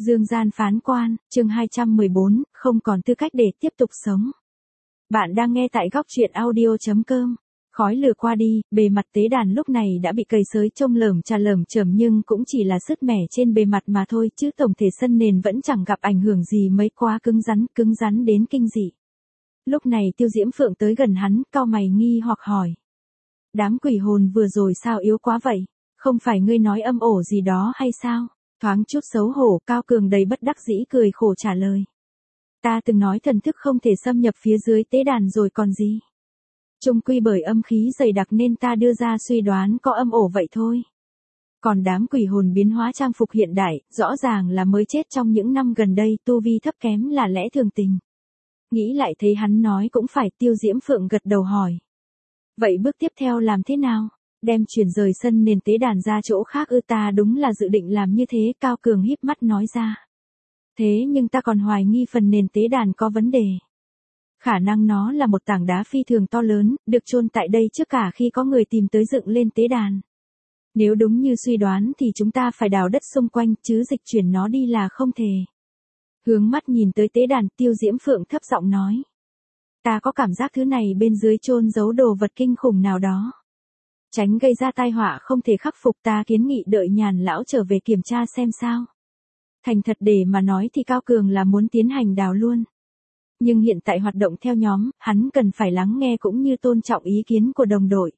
Dương gian phán quan, chương 214, không còn tư cách để tiếp tục sống. Bạn đang nghe tại góc truyện audio.com. Khói lửa qua đi, bề mặt tế đàn lúc này đã bị cầy xới trông lởm chởm nhưng cũng chỉ là sứt mẻ trên bề mặt mà thôi, chứ tổng thể sân nền vẫn chẳng gặp ảnh hưởng gì mấy, quá cứng rắn đến kinh dị. Lúc này Tiêu Diễm Phượng tới gần hắn, cau mày nghi hoặc hỏi. Đám quỷ hồn vừa rồi sao yếu quá vậy? Không phải ngươi nói âm ổ gì đó hay sao? Thoáng chút xấu hổ, Cao Cường đầy bất đắc dĩ cười khổ trả lời. Ta từng nói thần thức không thể xâm nhập phía dưới tế đàn rồi còn gì. Chung quy bởi âm khí dày đặc nên ta đưa ra suy đoán có âm ổ vậy thôi. Còn đám quỷ hồn biến hóa trang phục hiện đại, rõ ràng là mới chết trong những năm gần đây, tu vi thấp kém là lẽ thường tình. Nghĩ lại thấy hắn nói cũng phải, Tiêu Diễm Phượng gật đầu hỏi. Vậy bước tiếp theo làm thế nào? Đem chuyển rời sân nền tế đàn ra chỗ khác ư? Ta đúng là dự định làm như thế, Cao Cường híp mắt nói ra. Thế nhưng ta còn hoài nghi phần nền tế đàn có vấn đề. Khả năng nó là một tảng đá phi thường to lớn, được chôn tại đây trước cả khi có người tìm tới dựng lên tế đàn. Nếu đúng như suy đoán thì chúng ta phải đào đất xung quanh, chứ dịch chuyển nó đi là không thể. Hướng mắt nhìn tới tế đàn, Tiêu Diễm Phượng thấp giọng nói. Ta có cảm giác thứ này bên dưới chôn giấu đồ vật kinh khủng nào đó. Tránh gây ra tai họa không thể khắc phục, ta kiến nghị đợi Nhàn lão trở về kiểm tra xem sao. Thành thật để mà nói thì Cao Cường là muốn tiến hành đào luôn. Nhưng hiện tại hoạt động theo nhóm, hắn cần phải lắng nghe cũng như tôn trọng ý kiến của đồng đội.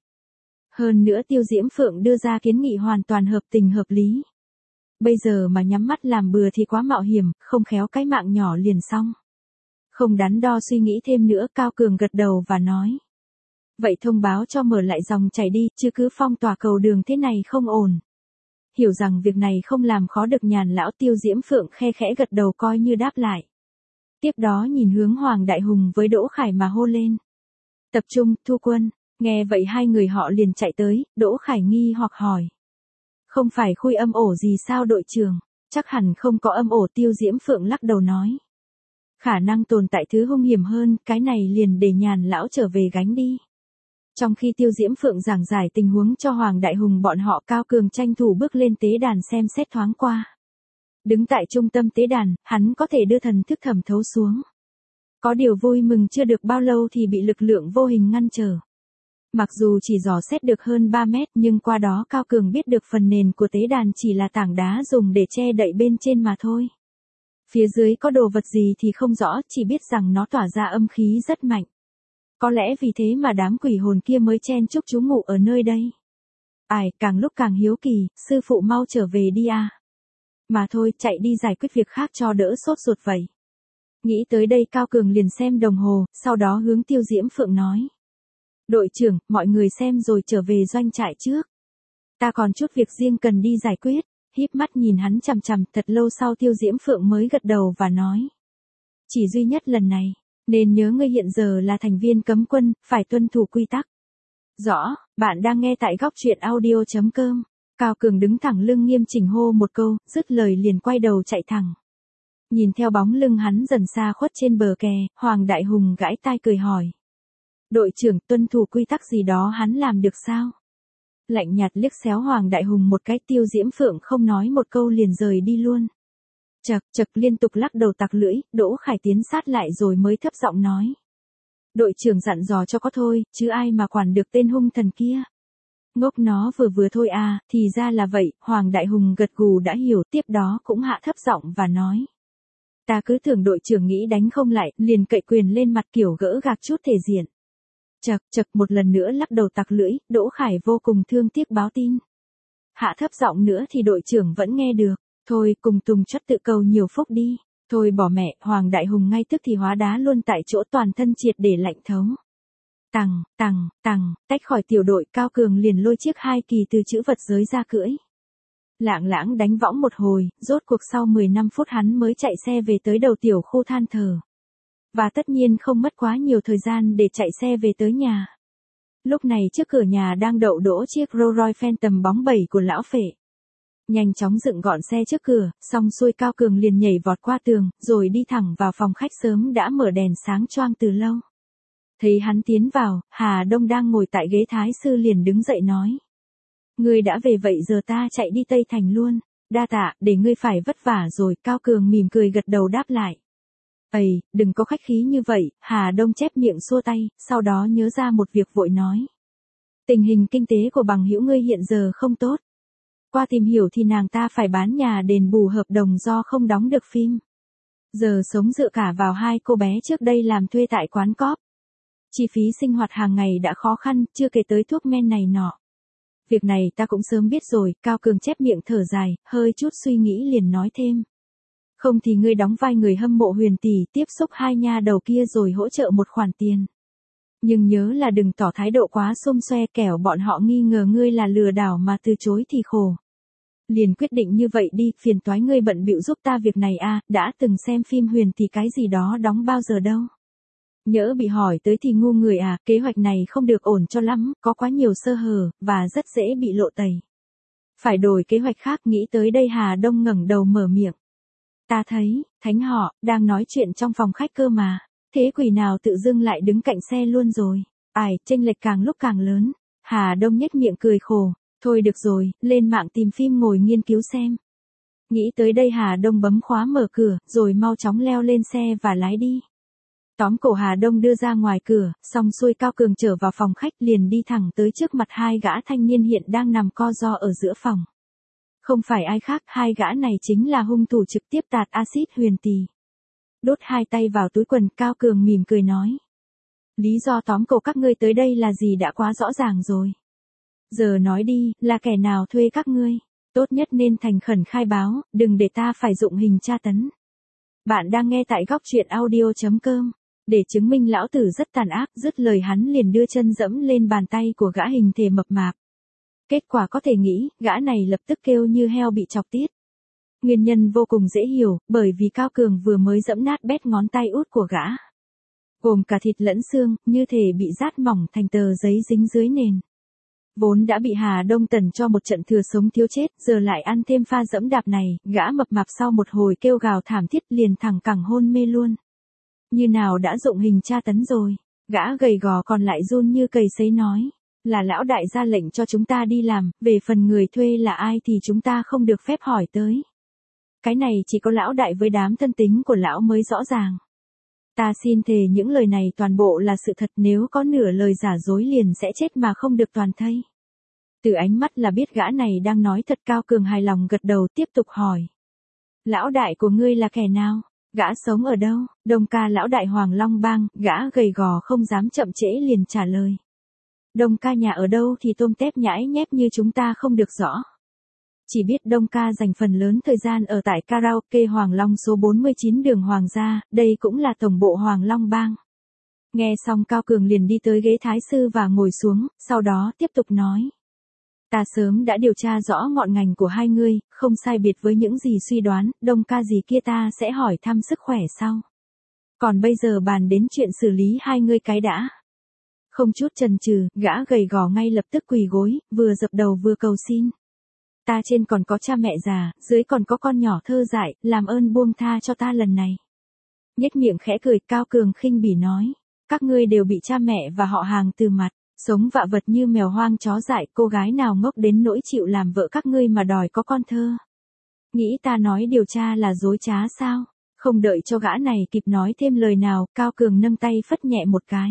Hơn nữa Tiêu Diễm Phượng đưa ra kiến nghị hoàn toàn hợp tình hợp lý. Bây giờ mà nhắm mắt làm bừa thì quá mạo hiểm, không khéo cái mạng nhỏ liền xong. Không đắn đo suy nghĩ thêm nữa, Cao Cường gật đầu và nói. Vậy thông báo cho mở lại dòng chảy đi, chứ cứ phong tỏa cầu đường thế này không ổn. Hiểu rằng việc này không làm khó được Nhàn lão, Tiêu Diễm Phượng khe khẽ gật đầu coi như đáp lại. Tiếp đó nhìn hướng Hoàng Đại Hùng với Đỗ Khải mà hô lên. Tập trung, thu quân. Nghe vậy hai người họ liền chạy tới, Đỗ Khải nghi hoặc hỏi. Không phải khui âm ổ gì sao đội trưởng? Chắc hẳn không có âm ổ, Tiêu Diễm Phượng lắc đầu nói. Khả năng tồn tại thứ hung hiểm hơn, cái này liền để Nhàn lão trở về gánh đi. Trong khi Tiêu Diễm Phượng giảng giải tình huống cho Hoàng Đại Hùng, bọn họ Cao Cường tranh thủ bước lên tế đàn xem xét thoáng qua. Đứng tại trung tâm tế đàn, hắn có thể đưa thần thức thẩm thấu xuống. Có điều vui mừng chưa được bao lâu thì bị lực lượng vô hình ngăn trở. Mặc dù chỉ dò xét được hơn 3 mét nhưng qua đó Cao Cường biết được phần nền của tế đàn chỉ là tảng đá dùng để che đậy bên trên mà thôi. Phía dưới có đồ vật gì thì không rõ, chỉ biết rằng nó tỏa ra âm khí rất mạnh. Có lẽ vì thế mà đám quỷ hồn kia mới chen chúc trú ngụ ở nơi đây. Ai, càng lúc càng hiếu kỳ, sư phụ mau trở về đi à. Mà thôi, chạy đi giải quyết việc khác cho đỡ sốt ruột vậy. Nghĩ tới đây Cao Cường liền xem đồng hồ, sau đó hướng Tiêu Diễm Phượng nói. Đội trưởng, mọi người xem rồi trở về doanh trại trước. Ta còn chút việc riêng cần đi giải quyết. Híp mắt nhìn hắn chằm chằm, thật lâu sau Tiêu Diễm Phượng mới gật đầu và nói. Chỉ duy nhất lần này, nên nhớ ngươi hiện giờ là thành viên cấm quân, phải tuân thủ quy tắc. Rõ, bạn đang nghe tại góc truyện audio.com. Cao Cường đứng thẳng lưng nghiêm chỉnh hô một câu, dứt lời liền quay đầu chạy thẳng. Nhìn theo bóng lưng hắn dần xa khuất trên bờ kè, Hoàng Đại Hùng gãi tai cười hỏi. Đội trưởng, tuân thủ quy tắc gì đó hắn làm được sao? Lạnh nhạt liếc xéo Hoàng Đại Hùng một cái, Tiêu Diễm Phượng không nói một câu liền rời đi luôn. Chật liên tục lắc đầu tặc lưỡi, Đỗ Khải tiến sát lại rồi mới thấp giọng nói. Đội trưởng dặn dò cho có thôi, chứ ai mà quản được tên hung thần kia. Ngốc nó vừa thôi à, thì ra là vậy, Hoàng Đại Hùng gật gù đã hiểu, tiếp đó cũng hạ thấp giọng và nói. Ta cứ tưởng đội trưởng nghĩ đánh không lại, liền cậy quyền lên mặt kiểu gỡ gạc chút thể diện. Chật một lần nữa lắc đầu tặc lưỡi, Đỗ Khải vô cùng thương tiếc báo tin. Hạ thấp giọng nữa thì đội trưởng vẫn nghe được. Thôi cùng Tùng chất tự cầu nhiều phúc đi. Thôi bỏ mẹ, Hoàng Đại Hùng ngay tức thì hóa đá luôn tại chỗ, toàn thân triệt để lạnh thấu. Tách khỏi tiểu đội, Cao Cường liền lôi chiếc 2 kỳ từ chữ vật giới ra cưỡi. Lạng lãng đánh võng một hồi, rốt cuộc sau 15 phút hắn mới chạy xe về tới đầu tiểu khu than thờ. Và tất nhiên không mất quá nhiều thời gian để chạy xe về tới nhà. Lúc này trước cửa nhà đang đậu đỗ chiếc Rolls Royce Phantom bóng bẩy của lão Phệ. Nhanh chóng dựng gọn xe trước cửa, xong xuôi Cao Cường liền nhảy vọt qua tường, rồi đi thẳng vào phòng khách sớm đã mở đèn sáng choang từ lâu. Thấy hắn tiến vào, Hà Đông đang ngồi tại ghế thái sư liền đứng dậy nói. Ngươi đã về vậy giờ ta chạy đi Tây Thành luôn. đa tạ, để ngươi phải vất vả rồi, Cao Cường mỉm cười gật đầu đáp lại. Ây, đừng có khách khí như vậy, Hà Đông chép miệng xua tay, sau đó nhớ ra một việc vội nói. Tình hình kinh tế của bằng hữu ngươi hiện giờ không tốt. Qua tìm hiểu thì nàng ta phải bán nhà đền bù hợp đồng do không đóng được phim. Giờ sống dựa cả vào hai cô bé trước đây làm thuê tại quán cóp. Chi phí sinh hoạt hàng ngày đã khó khăn, chưa kể tới thuốc men này nọ. Việc này ta cũng sớm biết rồi, Cao Cường chép miệng thở dài, hơi chút suy nghĩ liền nói thêm. Không thì ngươi đóng vai người hâm mộ Huyền tỷ, tiếp xúc hai nha đầu kia rồi hỗ trợ một khoản tiền. Nhưng nhớ là đừng tỏ thái độ quá xôm xoe, kẻo bọn họ nghi ngờ ngươi là lừa đảo mà từ chối thì khổ. Liền quyết định như vậy đi, phiền toái ngươi bận bịu giúp ta việc này a, đã từng xem phim Huyền tỷ cái gì đó đóng bao giờ đâu. Nhỡ bị hỏi tới thì ngu người à, kế hoạch này không được ổn cho lắm, có quá nhiều sơ hở, và rất dễ bị lộ tẩy. Phải đổi kế hoạch khác, nghĩ tới đây Hà Đông ngẩng đầu mở miệng. Ta thấy, thánh họ, đang nói chuyện trong phòng khách cơ mà, thế quỷ nào tự dưng lại đứng cạnh xe luôn rồi. Ai, chênh lệch càng lúc càng lớn. Hà Đông nhếch miệng cười khổ, thôi được rồi, lên mạng tìm phim ngồi nghiên cứu xem. Nghĩ tới đây Hà Đông bấm khóa mở cửa, rồi mau chóng leo lên xe và lái đi. Tóm cổ Hà Đông đưa ra ngoài cửa, xong xuôi Cao Cường trở vào phòng khách liền đi thẳng tới trước mặt hai gã thanh niên hiện đang nằm co ro ở giữa phòng. Không phải ai khác, hai gã này chính là hung thủ trực tiếp tạt axit Huyền tỷ. Đốt hai tay vào túi quần, Cao Cường mỉm cười nói. Lý do tóm cổ các ngươi tới đây là gì đã quá rõ ràng rồi. Giờ nói đi, là kẻ nào thuê các ngươi? Tốt nhất nên thành khẩn khai báo, đừng để ta phải dụng hình tra tấn. Bạn đang nghe tại góc truyện audio.com. Để chứng minh lão tử rất tàn ác, dứt lời hắn liền đưa chân dẫm lên bàn tay của gã hình thể mập mạp. Kết quả có thể nghĩ, gã này lập tức kêu như heo bị chọc tiết. Nguyên nhân vô cùng dễ hiểu, bởi vì Cao Cường vừa mới dẫm nát bét ngón tay út của gã. Gồm cả thịt lẫn xương, như thể bị rát mỏng thành tờ giấy dính dưới nền. Vốn đã bị Hà Đông tẩn cho một trận thừa sống thiếu chết, giờ lại ăn thêm pha dẫm đạp này, gã mập mạp sau một hồi kêu gào thảm thiết liền thẳng cẳng hôn mê luôn. Như nào đã dụng hình tra tấn rồi, gã gầy gò còn lại run như cầy sấy nói. Là lão đại ra lệnh cho chúng ta đi làm, về phần người thuê là ai thì chúng ta không được phép hỏi tới. Cái này chỉ có lão đại với đám thân tín của lão mới rõ ràng. Ta xin thề những lời này toàn bộ là sự thật, nếu có nửa lời giả dối liền sẽ chết mà không được toàn thây. Từ ánh mắt là biết gã này đang nói thật. Cao Cường hài lòng gật đầu tiếp tục hỏi. Lão đại của ngươi là kẻ nào? Gã sống ở đâu? Đông ca lão đại Hoàng Long Bang, gã gầy gò không dám chậm trễ liền trả lời. Đông ca nhà ở đâu thì tôm tép nhãi nhép như chúng ta không được rõ. Chỉ biết Đông ca dành phần lớn thời gian ở tại karaoke Hoàng Long số 49 đường Hoàng gia, đây cũng là tổng bộ Hoàng Long Bang. Nghe xong Cao Cường liền đi tới ghế thái sư và ngồi xuống, sau đó tiếp tục nói. Ta sớm đã điều tra rõ ngọn ngành của hai ngươi, không sai biệt với những gì suy đoán, Đông ca gì kia ta sẽ hỏi thăm sức khỏe sau. Còn bây giờ bàn đến chuyện xử lý hai ngươi cái đã. Không chút chần chừ, gã gầy gò ngay lập tức quỳ gối, vừa dập đầu vừa cầu xin. Ta trên còn có cha mẹ già, dưới còn có con nhỏ thơ dại, làm ơn buông tha cho ta lần này. Nhếch miệng khẽ cười, Cao Cường khinh bỉ nói. Các ngươi đều bị cha mẹ và họ hàng từ mặt, sống vạ vật như mèo hoang chó dại, cô gái nào ngốc đến nỗi chịu làm vợ các ngươi mà đòi có con thơ. Nghĩ ta nói điều tra là dối trá sao? Không đợi cho gã này kịp nói thêm lời nào, Cao Cường nâng tay phất nhẹ một cái.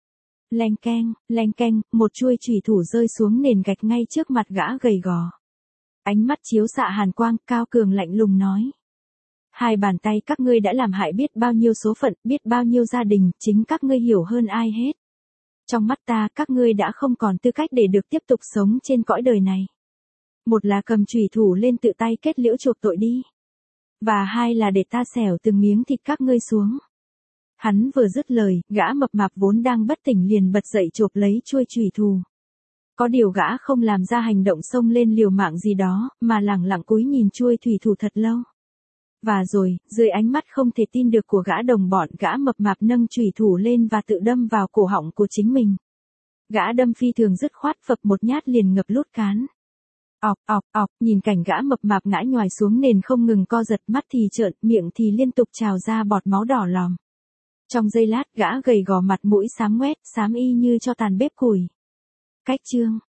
Leng keng, một chuôi chủy thủ rơi xuống nền gạch ngay trước mặt gã gầy gò. Ánh mắt chiếu xạ hàn quang, Cao Cường lạnh lùng nói. Hai bàn tay các ngươi đã làm hại biết bao nhiêu số phận, biết bao nhiêu gia đình, chính các ngươi hiểu hơn ai hết. Trong mắt ta, các ngươi đã không còn tư cách để được tiếp tục sống trên cõi đời này. Một là cầm chủy thủ lên tự tay kết liễu chuộc tội đi. Và hai là để ta xẻo từng miếng thịt các ngươi xuống. Hắn vừa dứt lời, gã mập mạp vốn đang bất tỉnh liền bật dậy chộp lấy chuôi chủy thủ. Có điều gã không làm ra hành động xông lên liều mạng gì đó, mà lẳng lặng cúi nhìn chuôi thủy thủ thật lâu. Và rồi, dưới ánh mắt không thể tin được của gã đồng bọn, gã mập mạp nâng chủy thủ lên và tự đâm vào cổ họng của chính mình. Gã đâm phi thường dứt khoát, phập một nhát liền ngập lút cán. Ọc, nhìn cảnh gã mập mạp ngã nhoài xuống nền không ngừng co giật, mắt thì trợn, miệng thì liên tục trào ra bọt máu đỏ lòm. Trong giây lát, gã gầy gò mặt mũi xám ngoét, xám y như cho tàn bếp củi. Cách chương